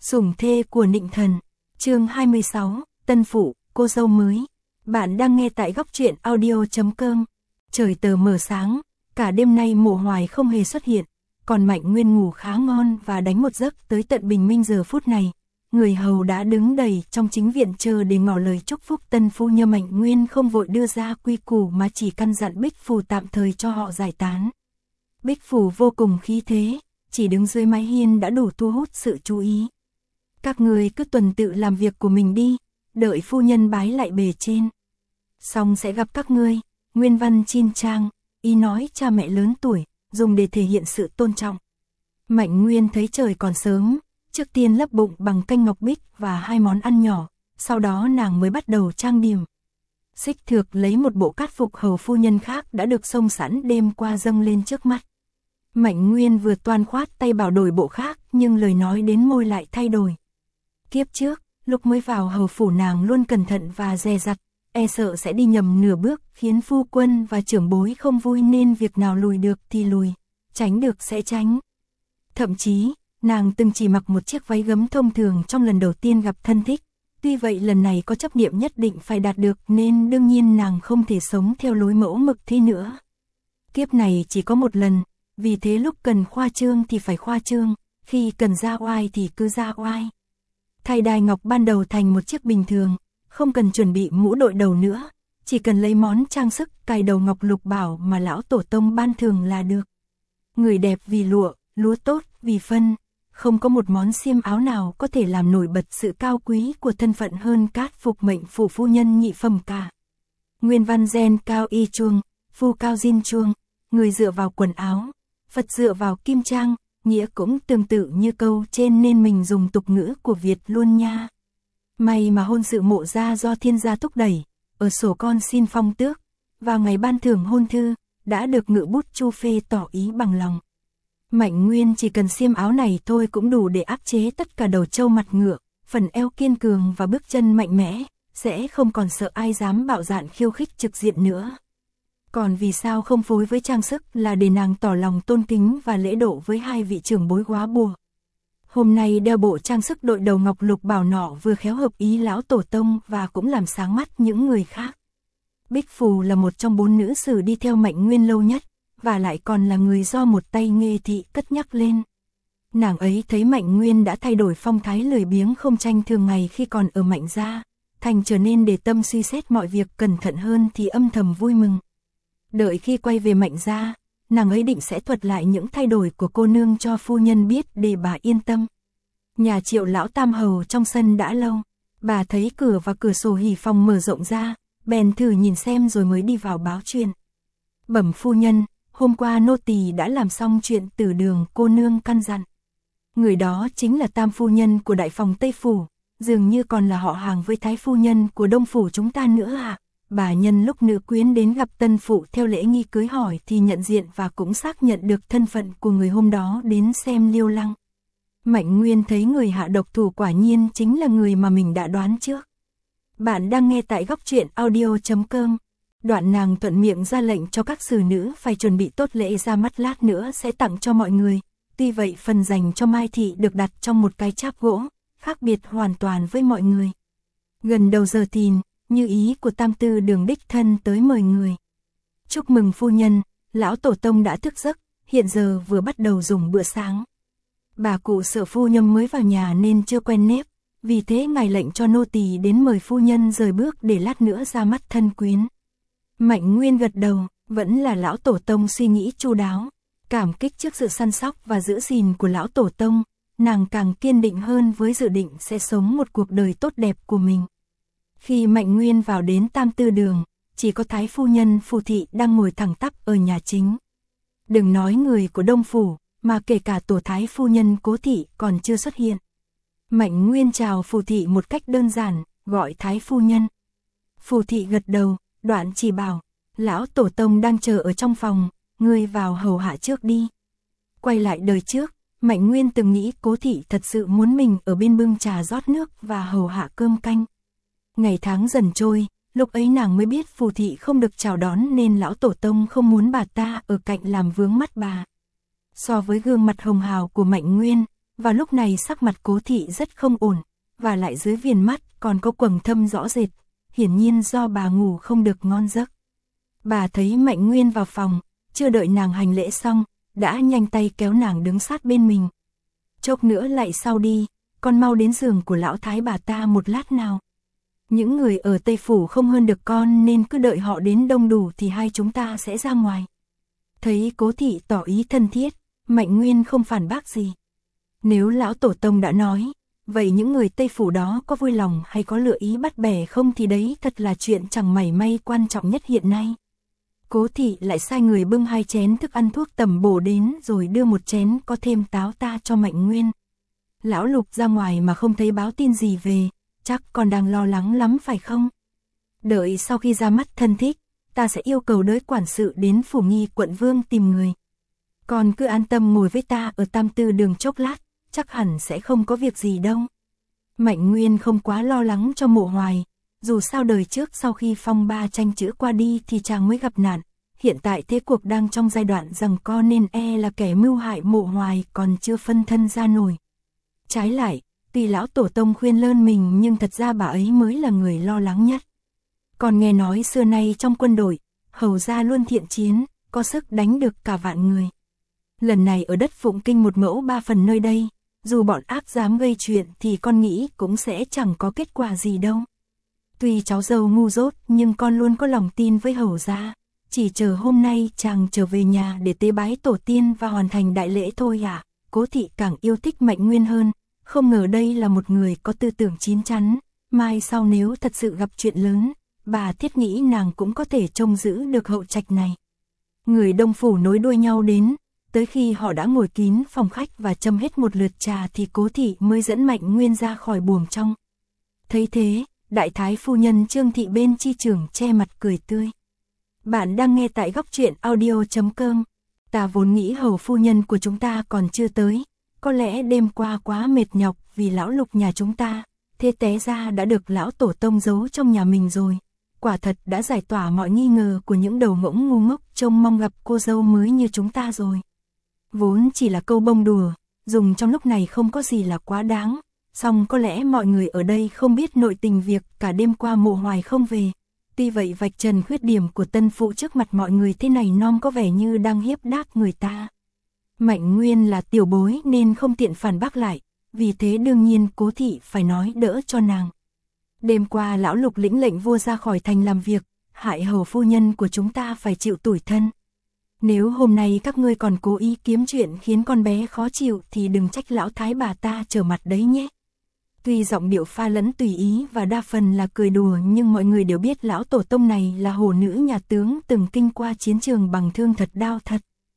Sủng thê của Nịnh Thần, chương 26, Tân Phụ, cô dâu mới. Bạn đang nghe tại góc truyện audio.com. Trời tờ mờ sáng, cả đêm nay Mộ Hoài không hề xuất hiện, còn Mạnh Nguyên ngủ khá ngon và đánh một giấc tới tận bình minh giờ phút này. Người hầu đã đứng đầy trong chính viện chờ để ngỏ lời chúc phúc tân phu, nhưng Mạnh Nguyên không vội đưa ra quy củ mà chỉ căn dặn Bích Phù tạm thời cho họ giải tán. Bích Phù vô cùng khí thế, chỉ đứng dưới mái hiên đã đủ thu hút sự chú ý. Các người cứ tuần tự làm việc của mình đi, đợi phu nhân bái lại bề trên. Xong sẽ gặp các ngươi. Nguyên văn chin trang, ý nói cha mẹ lớn tuổi, dùng để thể hiện sự tôn trọng. Mạnh Nguyên thấy trời còn sớm, trước tiên lấp bụng bằng canh ngọc bích và 2 món ăn nhỏ, sau đó nàng mới bắt đầu trang điểm. Xích Thược lấy một bộ cát phục hầu phu nhân khác đã được xông sẵn đêm qua dâng lên trước mắt. Mạnh Nguyên vừa toan khoát tay bảo đổi bộ khác, nhưng lời nói đến môi lại thay đổi. Kiếp trước, lúc mới vào hầu phủ nàng luôn cẩn thận và dè dặt, e sợ sẽ đi nhầm nửa bước, khiến phu quân và trưởng bối không vui, nên việc nào lùi được thì lùi, tránh được sẽ tránh. Thậm chí, nàng từng chỉ mặc một chiếc váy gấm thông thường trong lần đầu tiên gặp thân thích. Tuy vậy lần này có chấp niệm nhất định phải đạt được, nên đương nhiên nàng không thể sống theo lối mẫu mực thế nữa. Kiếp này chỉ có một lần, vì thế lúc cần khoa trương thì phải khoa trương, khi cần ra oai thì cứ ra oai. Thay đai ngọc ban đầu thành một chiếc bình thường, không cần chuẩn bị mũ đội đầu nữa, chỉ cần lấy món trang sức cài đầu ngọc lục bảo mà lão tổ tông ban thường là được. Người đẹp vì lụa, lúa tốt vì phân, không có một món xiêm áo nào có thể làm nổi bật sự cao quý của thân phận hơn cát phục mệnh phủ phu nhân nhị phẩm cả. Nguyên văn gen cao y chuông, phu cao diên chuông, người dựa vào quần áo, Phật dựa vào kim trang, nghĩa cũng tương tự như câu trên nên mình dùng tục ngữ của Việt luôn nha. May mà hôn sự Mộ gia do thiên gia thúc đẩy, ở sổ con xin phong tước, vào ngày ban thưởng hôn thư, đã được ngự bút Chu phê tỏ ý bằng lòng. Mạnh Nguyên chỉ cần xiêm áo này thôi cũng đủ để áp chế tất cả đầu trâu mặt ngựa, phần eo kiên cường và bước chân mạnh mẽ, sẽ không còn sợ ai dám bạo dạn khiêu khích trực diện nữa. Còn vì sao không phối với trang sức là để nàng tỏ lòng tôn kính và lễ độ với 2 vị trưởng bối góa bùa. Hôm nay đeo bộ trang sức đội đầu ngọc lục bảo nọ vừa khéo hợp ý lão tổ tông và cũng làm sáng mắt những người khác. Bích Phù là một trong 4 nữ sử đi theo Mạnh Nguyên lâu nhất, và lại còn là người do một tay Nghê thị cất nhắc lên. Nàng ấy thấy Mạnh Nguyên đã thay đổi phong thái lười biếng không tranh thường ngày khi còn ở Mạnh gia, thành trở nên để tâm suy xét mọi việc cẩn thận hơn thì âm thầm vui mừng. Đợi khi quay về Mạnh gia, nàng ấy định sẽ thuật lại những thay đổi của cô nương cho phu nhân biết để bà yên tâm. Nhà Triệu lão tam hầu trong sân đã lâu, bà thấy cửa và cửa sổ hỉ phòng mở rộng ra, bèn thử nhìn xem rồi mới đi vào báo chuyện. Bẩm phu nhân, hôm qua nô tỳ đã làm xong chuyện từ đường cô nương căn dặn. Người đó chính là tam phu nhân của đại phòng Tây Phủ, dường như còn là họ hàng với thái phu nhân của Đông Phủ chúng ta nữa à. Bà nhân lúc nữ quyến đến gặp tân phụ theo lễ nghi cưới hỏi thì nhận diện và cũng xác nhận được thân phận của người hôm đó đến xem Liêu Lăng. Mạnh Nguyên thấy người hạ độc thủ quả nhiên chính là người mà mình đã đoán trước. Bạn đang nghe tại góc truyện audio.com. Đoạn nàng thuận miệng ra lệnh cho các sử nữ phải chuẩn bị tốt lễ ra mắt lát nữa sẽ tặng cho mọi người. Tuy vậy phần dành cho Mai Thị được đặt trong một cái cháp gỗ, khác biệt hoàn toàn với mọi người. Gần đầu giờ thìn, như ý của tam tư đường đích thân tới mời người. Chúc mừng phu nhân, lão tổ tông đã thức giấc, hiện giờ vừa bắt đầu dùng bữa sáng. Bà cụ sợ phu nhân mới vào nhà nên chưa quen nếp, vì thế ngài lệnh cho nô tỳ đến mời phu nhân rời bước để lát nữa ra mắt thân quyến. Mạnh Nguyên gật đầu, vẫn là lão tổ tông suy nghĩ chu đáo. Cảm kích trước sự săn sóc và giữ gìn của lão tổ tông, nàng càng kiên định hơn với dự định sẽ sống một cuộc đời tốt đẹp của mình. Khi Mạnh Nguyên vào đến tam tư đường, chỉ có thái phu nhân Phù thị đang ngồi thẳng tắp ở nhà chính. Đừng nói người của Đông Phủ, mà kể cả tổ thái phu nhân Cố thị còn chưa xuất hiện. Mạnh Nguyên chào Phù thị một cách đơn giản, gọi thái phu nhân. Phù thị gật đầu, đoạn chỉ bảo, lão tổ tông đang chờ ở trong phòng, ngươi vào hầu hạ trước đi. Quay lại đời trước, Mạnh Nguyên từng nghĩ Cố thị thật sự muốn mình ở bên bưng trà rót nước và hầu hạ cơm canh. Ngày tháng dần trôi, lúc ấy nàng mới biết Phù thị không được chào đón nên lão tổ tông không muốn bà ta ở cạnh làm vướng mắt bà. So với gương mặt hồng hào của Mạnh Nguyên, Và lúc này sắc mặt Cố thị rất không ổn, và lại dưới viền mắt còn có quầng thâm rõ rệt, hiển nhiên do bà ngủ không được ngon giấc. Bà thấy Mạnh Nguyên vào phòng, chưa đợi nàng hành lễ xong, đã nhanh tay kéo nàng đứng sát bên mình. Chốc nữa lại sau đi, con mau đến giường của lão thái bà ta một lát nào. Những người ở Tây Phủ không hơn được con nên cứ đợi họ đến đông đủ thì hai chúng ta sẽ ra ngoài. Thấy Cố thị tỏ ý thân thiết, Mạnh Nguyên không phản bác gì. Nếu lão tổ tông đã nói, vậy những người Tây Phủ đó có vui lòng hay có lựa ý bắt bẻ không thì đấy thật là chuyện chẳng mảy may quan trọng nhất hiện nay. Cố thị lại sai người bưng 2 chén thức ăn thuốc tầm bổ đến rồi đưa 1 chén có thêm táo ta cho Mạnh Nguyên. Lão Lục ra ngoài mà không thấy báo tin gì về, chắc còn đang lo lắng lắm phải không? Đợi sau khi ra mắt thân thích, ta sẽ yêu cầu đới quản sự đến Phủ Nghi quận Vương tìm người. Còn cứ an tâm ngồi với ta ở Tam Tư đường chốc lát, chắc hẳn sẽ không có việc gì đâu. Mạnh Nguyên không quá lo lắng cho Mộ Hoài, dù sao đời trước sau khi phong ba tranh chữ qua đi thì chàng mới gặp nạn, hiện tại thế cuộc đang trong giai đoạn giằng co nên là kẻ mưu hại Mộ Hoài còn chưa phân thân ra nổi. Trái lại, tuy lão tổ tông khuyên lơn mình nhưng thật ra bà ấy mới là người lo lắng nhất. Còn nghe nói xưa nay trong quân đội, hầu gia luôn thiện chiến, có sức đánh được cả vạn người. Lần này ở đất Phụng Kinh 1 mẫu 3 phần nơi đây, dù bọn ác dám gây chuyện thì con nghĩ cũng sẽ chẳng có kết quả gì đâu. Tuy cháu dâu ngu dốt nhưng con luôn có lòng tin với hầu gia, chỉ chờ hôm nay chàng trở về nhà để tế bái tổ tiên và hoàn thành đại lễ thôi ạ. Cố thị càng yêu thích Mạnh Nguyên hơn, không ngờ đây là một người có tư tưởng chín chắn, mai sau nếu thật sự gặp chuyện lớn, bà thiết nghĩ nàng cũng có thể trông giữ được hậu trạch này. Người Đông Phủ nối đuôi nhau đến, tới khi họ đã ngồi kín phòng khách và châm hết một lượt trà thì Cố thị mới dẫn Mạnh Nguyên ra khỏi buồng trong. Thấy thế, đại thái phu nhân Trương Thị bên chi trưởng che mặt cười tươi. Bạn đang nghe tại góc truyện audio.com. Ta vốn nghĩ hầu phu nhân của chúng ta còn chưa tới, có lẽ đêm qua quá mệt nhọc vì lão Lục nhà chúng ta, thế té ra đã được lão tổ tông giấu trong nhà mình rồi. Quả thật đã giải tỏa mọi nghi ngờ của những đầu ngỗng ngu ngốc trông mong gặp cô dâu mới như chúng ta rồi. Vốn chỉ là câu bông đùa, dùng trong lúc này không có gì là quá đáng, song có lẽ mọi người ở đây không biết nội tình việc cả đêm qua Mộ Hoài không về. Tuy vậy vạch trần khuyết điểm của tân phụ trước mặt mọi người thế này non có vẻ như đang hiếp đáp người ta. Mạnh Nguyên là tiểu bối nên không tiện phản bác lại, vì thế đương nhiên Cố thị phải nói đỡ cho nàng. Đêm qua lão Lục lĩnh lệnh vua ra khỏi thành làm việc, hại hầu phu nhân của chúng ta phải chịu tủi thân. Nếu hôm nay các ngươi còn cố ý kiếm chuyện khiến con bé khó chịu thì đừng trách lão thái bà ta trở mặt đấy nhé. Tuy giọng điệu pha lẫn tùy ý và đa phần là cười đùa nhưng mọi người đều biết lão tổ tông này là hổ nữ nhà tướng từng kinh qua chiến trường bằng thương thật đao thật.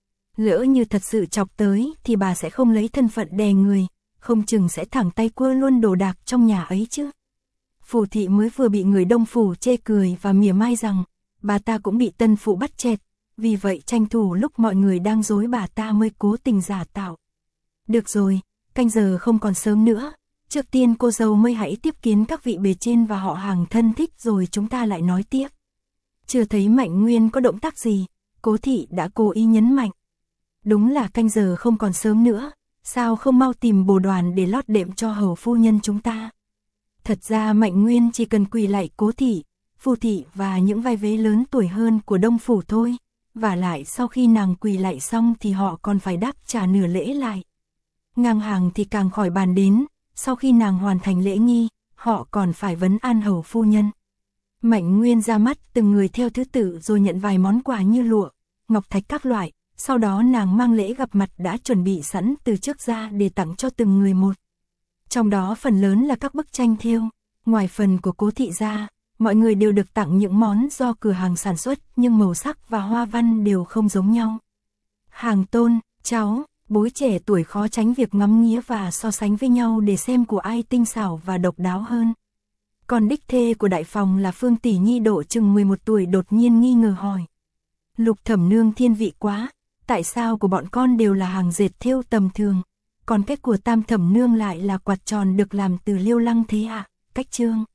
Lỡ như thật sự chọc tới thì bà sẽ không lấy thân phận đè người, không chừng sẽ thẳng tay quơ luôn đồ đạc trong nhà ấy chứ. Phù thị mới vừa bị người Đông Phủ chê cười và mỉa mai rằng bà ta cũng bị tân phụ bắt chẹt, vì vậy tranh thủ lúc mọi người đang dối bà ta mới cố tình giả tạo. Được rồi, canh giờ không còn sớm nữa, trước tiên cô dâu mới hãy tiếp kiến các vị bề trên và họ hàng thân thích rồi chúng ta lại nói tiếp. Chưa thấy Mạnh Nguyên có động tác gì, Cố thị đã cố ý nhấn mạnh. Đúng là canh giờ không còn sớm nữa, sao không mau tìm bồ đoàn để lót đệm cho hầu phu nhân chúng ta. Thật ra Mạnh Nguyên chỉ cần quỳ lạy Cố thị, Phù thị và những vai vế lớn tuổi hơn của Đông Phủ thôi. Và lại sau khi nàng quỳ lạy xong thì họ còn phải đáp trả nửa lễ lại. Ngang hàng thì càng khỏi bàn đến, sau khi nàng hoàn thành lễ nghi, họ còn phải vấn an hầu phu nhân. Mạnh Nguyên ra mắt từng người theo thứ tự rồi nhận vài món quà như lụa, ngọc thạch các loại, sau đó nàng mang lễ gặp mặt đã chuẩn bị sẵn từ trước ra để tặng cho từng người một. Trong đó phần lớn là các bức tranh thêu, ngoài phần của Cố thị ra, mọi người đều được tặng những món do cửa hàng sản xuất nhưng màu sắc và hoa văn đều không giống nhau. Hàng tôn, cháu, bối trẻ tuổi khó tránh việc ngắm nghía và so sánh với nhau để xem của ai tinh xảo và độc đáo hơn. Còn đích thê của đại phòng là Phương Tỷ Nhi độ chừng 11 tuổi đột nhiên nghi ngờ hỏi. Lục thẩm nương thiên vị quá, tại sao của bọn con đều là hàng dệt thêu tầm thường, còn cái của tam thẩm nương lại là quạt tròn được làm từ liêu lăng thế ạ? Cách chương